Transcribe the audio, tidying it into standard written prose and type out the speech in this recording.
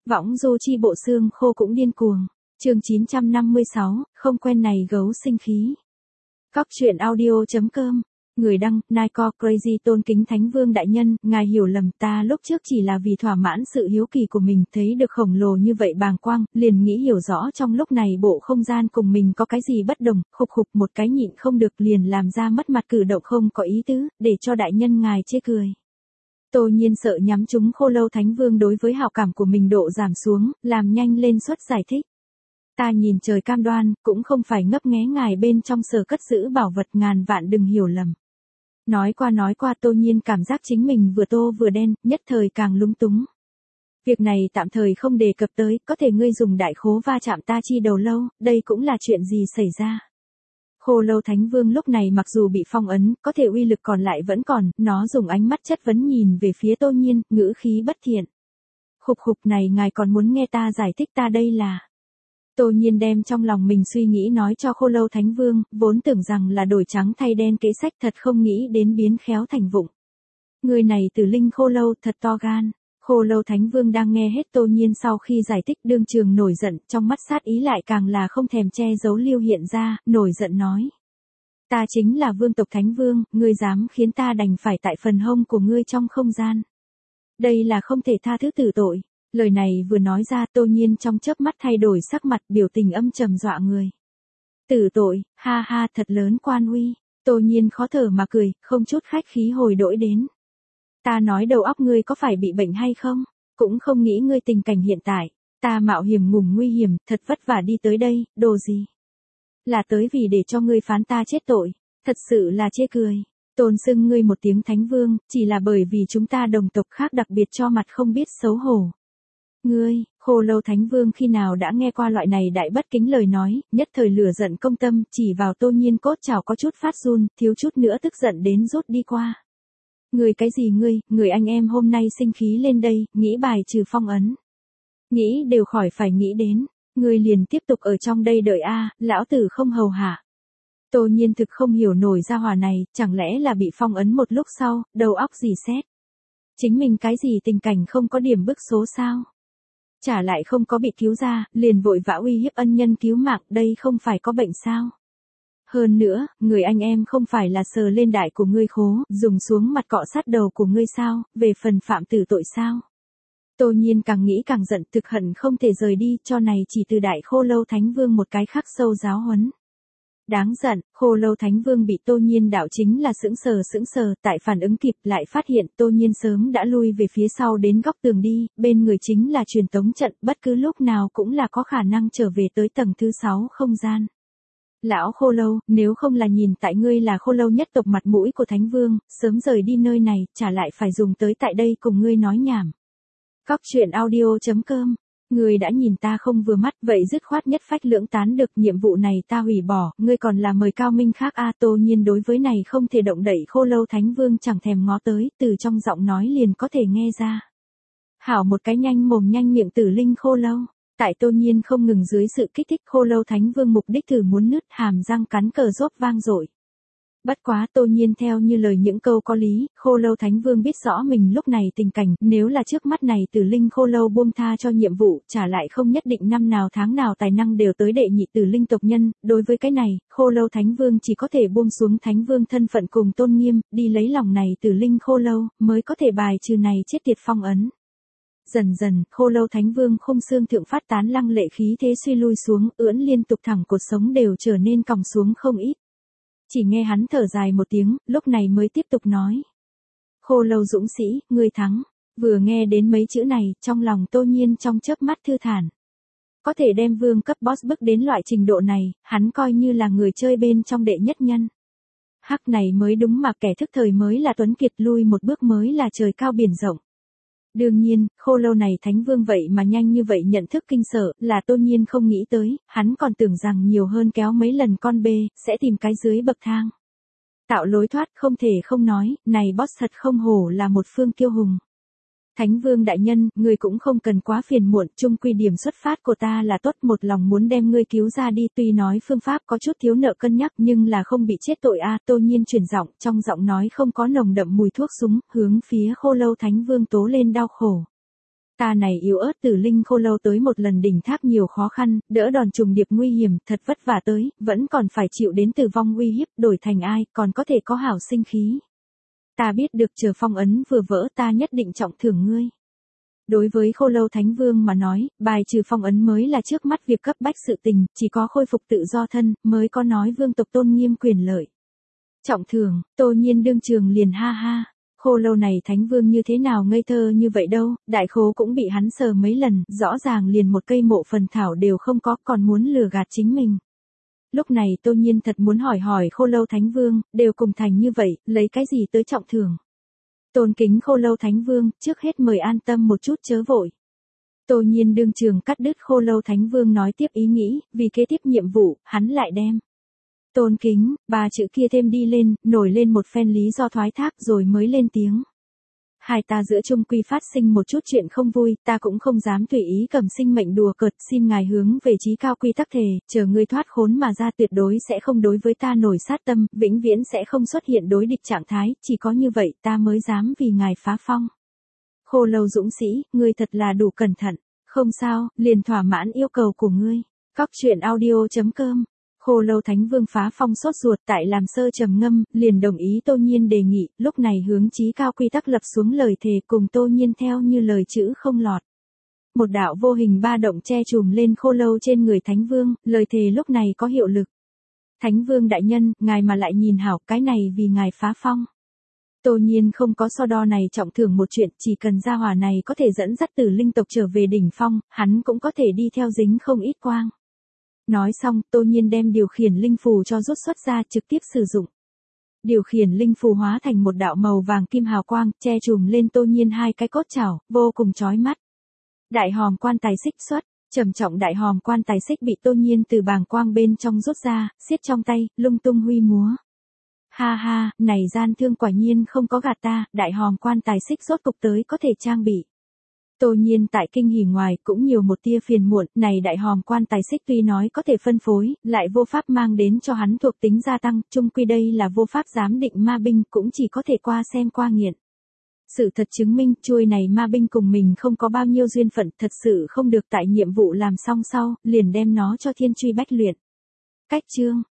Võng du chi bộ xương khô cũng điên cuồng. Chương 956, không quen này gấu sinh khí. Cóc truyện audio.com. Người đăng, Nico Crazy. Tôn kính Thánh Vương đại nhân, ngài hiểu lầm, ta lúc trước chỉ là vì thỏa mãn sự hiếu kỳ của mình, thấy được khổng lồ như vậy bàng quang, liền nghĩ hiểu rõ trong lúc này bộ không gian cùng mình có cái gì bất đồng, khục khục một cái nhịn không được liền làm ra mất mặt cử động không có ý tứ, để cho đại nhân ngài chê cười. Tô Nhiên sợ nhắm trúng Khô Lâu Thánh Vương đối với hảo cảm của mình độ giảm xuống, làm nhanh lên suất giải thích. Ta nhìn trời cam đoan, cũng không phải ngấp nghé ngài bên trong sở cất giữ bảo vật, ngàn vạn đừng hiểu lầm. Nói qua Tô Nhiên cảm giác chính mình vừa tô vừa đen, nhất thời càng lúng túng. Việc này tạm thời không đề cập tới, có thể ngươi dùng đại khố va chạm ta chi đầu lâu, đây cũng là chuyện gì xảy ra. Khô Lâu Thánh Vương lúc này mặc dù bị phong ấn, có thể uy lực còn lại vẫn còn, nó dùng ánh mắt chất vấn nhìn về phía Tô Nhiên, ngữ khí bất thiện. Khục khục này ngài còn muốn nghe ta giải thích ta đây là... Tô Nhiên đem trong lòng mình suy nghĩ nói cho Khô Lâu Thánh Vương, vốn tưởng rằng là đổi trắng thay đen kế sách, thật không nghĩ đến biến khéo thành vụng. Người này Tử Linh Khô Lâu thật to gan. Khô Lâu Thánh Vương đang nghe hết Tô Nhiên sau khi giải thích đương trường nổi giận, trong mắt sát ý lại càng là không thèm che giấu lưu hiện ra, nổi giận nói. Ta chính là vương tộc Thánh Vương, ngươi dám khiến ta đành phải tại phần hông của ngươi trong không gian. Đây là không thể tha thứ tử tội. Lời này vừa nói ra Tô Nhiên trong chớp mắt thay đổi sắc mặt, biểu tình âm trầm dọa người. Tử tội, ha ha, thật lớn quan uy. Tô Nhiên khó thở mà cười, không chút khách khí hồi đổi đến. Ta nói đầu óc ngươi có phải bị bệnh hay không? Cũng không nghĩ ngươi tình cảnh hiện tại. Ta mạo hiểm ngùng nguy hiểm, thật vất vả đi tới đây, đồ gì? Là tới vì để cho ngươi phán ta chết tội. Thật sự là chê cười. Tôn xưng ngươi một tiếng Thánh Vương, chỉ là bởi vì chúng ta đồng tộc khác đặc biệt cho mặt không biết xấu hổ. Ngươi, Khô Lâu Thánh Vương khi nào đã nghe qua loại này đại bất kính lời nói, nhất thời lửa giận công tâm, chỉ vào Tô Nhiên cốt chảo có chút phát run, thiếu chút nữa tức giận đến rút đi qua. Ngươi cái gì ngươi, người anh em hôm nay sinh khí lên đây, nghĩ bài trừ phong ấn. Nghĩ đều khỏi phải nghĩ đến, ngươi liền tiếp tục ở trong đây đợi a, lão tử không hầu hạ. Tô Nhiên thực không hiểu nổi ra hỏa này, chẳng lẽ là bị phong ấn một lúc sau, đầu óc gì xét. Chính mình cái gì tình cảnh không có điểm bức số sao? Trả lại không có bị cứu ra, liền vội vã uy hiếp ân nhân cứu mạng, đây không phải có bệnh sao? Hơn nữa, người anh em không phải là sờ lên đại của ngươi khố, dùng xuống mặt cọ sát đầu của ngươi sao, về phần phạm tử tội sao? Tô Nhiên càng nghĩ càng giận, thực hận không thể rời đi, cho này chỉ từ đại Khô Lâu Thánh Vương một cái khắc sâu giáo huấn. Đáng giận, Khô Lâu Thánh Vương bị Tô Nhiên đạo chính là sững sờ, tại phản ứng kịp lại phát hiện Tô Nhiên sớm đã lui về phía sau đến góc tường đi, bên người chính là truyền tống trận, bất cứ lúc nào cũng là có khả năng trở về tới tầng thứ 6 không gian. Lão Khô Lâu, nếu không là nhìn tại ngươi là Khô Lâu nhất tộc mặt mũi của Thánh Vương, sớm rời đi nơi này, trả lại phải dùng tới tại đây cùng ngươi nói nhảm. Cóc truyện audio.com. Ngươi đã nhìn ta không vừa mắt, vậy dứt khoát nhất phách lưỡng tán được, nhiệm vụ này ta hủy bỏ, ngươi còn là mời cao minh khác a. Tô Nhiên đối với này không thể động đậy Khô Lâu Thánh Vương chẳng thèm ngó tới, từ trong giọng nói liền có thể nghe ra. Hảo một cái nhanh mồm nhanh miệng Tử Linh Khô Lâu. Tại Tô Nhiên không ngừng dưới sự kích thích, Khô Lâu Thánh Vương mục đích thử muốn nứt hàm răng cắn cờ rốt vang dội. Bất quá Tô Nhiên theo như lời những câu có lý, Khô Lâu Thánh Vương biết rõ mình lúc này tình cảnh, nếu là trước mắt này Tử Linh Khô Lâu buông tha cho nhiệm vụ, trả lại không nhất định năm nào tháng nào tài năng đều tới đệ nhị Tử Linh tộc nhân, đối với cái này, Khô Lâu Thánh Vương chỉ có thể buông xuống Thánh Vương thân phận cùng tôn nghiêm, đi lấy lòng này Tử Linh Khô Lâu, mới có thể bài trừ này chết tiệt phong ấn. Dần dần, Khô Lâu Thánh Vương khung xương thượng phát tán lăng lệ khí thế suy lui xuống, ưỡn liên tục thẳng cột sống đều trở nên còng xuống không ít. Chỉ nghe hắn thở dài một tiếng, lúc này mới tiếp tục nói. Khô Lâu dũng sĩ, ngươi thắng. Vừa nghe đến mấy chữ này, trong lòng Tô Nhiên trong chớp mắt thư thản. Có thể đem vương cấp boss bước đến loại trình độ này, hắn coi như là người chơi bên trong đệ nhất nhân. Hắc này mới đúng mà kẻ thức thời mới là tuấn kiệt, lui một bước mới là trời cao biển rộng. Đương nhiên, Khô Lâu này Thánh Vương vậy mà nhanh như vậy nhận thức kinh sợ, là Tô Nhiên không nghĩ tới, hắn còn tưởng rằng nhiều hơn kéo mấy lần con bê, sẽ tìm cái dưới bậc thang. Tạo lối thoát không thể không nói, này boss thật không hổ là một phương kiêu hùng. Thánh Vương đại nhân, ngươi cũng không cần quá phiền muộn, chung quy điểm xuất phát của ta là tốt, một lòng muốn đem ngươi cứu ra đi, tuy nói phương pháp có chút thiếu nợ cân nhắc nhưng là không bị chết tội a. Tô Nhiên chuyển giọng, trong giọng nói không có nồng đậm mùi thuốc súng, hướng phía Khô Lâu Thánh Vương tố lên đau khổ. Ta này yếu ớt từ linh khô lâu tới một lần đỉnh tháp nhiều khó khăn, đỡ đòn trùng điệp nguy hiểm, thật vất vả tới, vẫn còn phải chịu đến tử vong uy hiếp, đổi thành ai, còn có thể có hảo sinh khí. Ta biết được chờ phong ấn vừa vỡ ta nhất định trọng thưởng ngươi. Đối với khô lâu thánh vương mà nói, bài trừ phong ấn mới là trước mắt việc cấp bách sự tình, chỉ có khôi phục tự do thân, mới có nói vương tộc tôn nghiêm quyền lợi. Trọng thưởng, Tô Nhiên đương trường liền ha ha. Khô lâu này thánh vương như thế nào ngây thơ như vậy đâu, đại khố cũng bị hắn sờ mấy lần, rõ ràng liền một cây mộ phần thảo đều không có, còn muốn lừa gạt chính mình. Lúc này Tô Nhiên thật muốn hỏi khô lâu thánh vương, đều cùng thành như vậy, lấy cái gì tới trọng thưởng. Tôn kính khô lâu thánh vương, trước hết mời an tâm một chút chớ vội. Tô Nhiên đương trường cắt đứt khô lâu thánh vương nói tiếp ý nghĩ, vì kế tiếp nhiệm vụ, hắn lại đem. Tôn kính, ba chữ kia thêm đi lên, nổi lên một phen lý do thoái thác rồi mới lên tiếng. Hai ta giữa chung quy phát sinh một chút chuyện không vui, ta cũng không dám tùy ý cầm sinh mệnh đùa cợt, xin ngài hướng về chí cao quy tắc thề, chờ ngươi thoát khốn mà ra tuyệt đối sẽ không đối với ta nổi sát tâm, vĩnh viễn sẽ không xuất hiện đối địch trạng thái, chỉ có như vậy ta mới dám vì ngài phá phong. Khô lâu dũng sĩ, ngươi thật là đủ cẩn thận, không sao, liền thỏa mãn yêu cầu của ngươi. Cóc truyện audio.com. Khô lâu thánh vương phá phong sốt ruột tại làm sơ trầm ngâm, liền đồng ý Tô Nhiên đề nghị, lúc này hướng chí cao quy tắc lập xuống lời thề cùng Tô Nhiên theo như lời chữ không lọt. Một đạo vô hình ba động che trùm lên khô lâu trên người thánh vương, lời thề lúc này có hiệu lực. Thánh vương đại nhân, ngài mà lại nhìn hảo, cái này vì ngài phá phong. Tô Nhiên không có so đo này trọng thưởng một chuyện, chỉ cần gia hỏa này có thể dẫn dắt Tử linh tộc trở về đỉnh phong, hắn cũng có thể đi theo dính không ít quang. Nói xong, Tô Nhiên đem điều khiển linh phù cho rút xuất ra trực tiếp sử dụng. Điều khiển linh phù hóa thành một đạo màu vàng kim hào quang, che trùm lên Tô Nhiên hai cái cốt chảo, vô cùng chói mắt. Đại hòm quan tài xích xuất, trầm trọng đại hòm quan tài xích bị Tô Nhiên từ bàng quang bên trong rút ra, siết trong tay, lung tung huy múa. Ha ha, này gian thương quả nhiên không có gạt ta, đại hòm quan tài xích rốt cục tới có thể trang bị. Tô Nhiên tại kinh hỉ ngoài cũng nhiều một tia phiền muộn, này đại hòm quan tài xích tuy nói có thể phân phối, lại vô pháp mang đến cho hắn thuộc tính gia tăng, chung quy đây là vô pháp giám định ma binh cũng chỉ có thể qua xem qua nghiện. Sự thật chứng minh, chuôi này ma binh cùng mình không có bao nhiêu duyên phận, thật sự không được tại nhiệm vụ làm xong sau, liền đem nó cho thiên truy bách luyện. Cách chương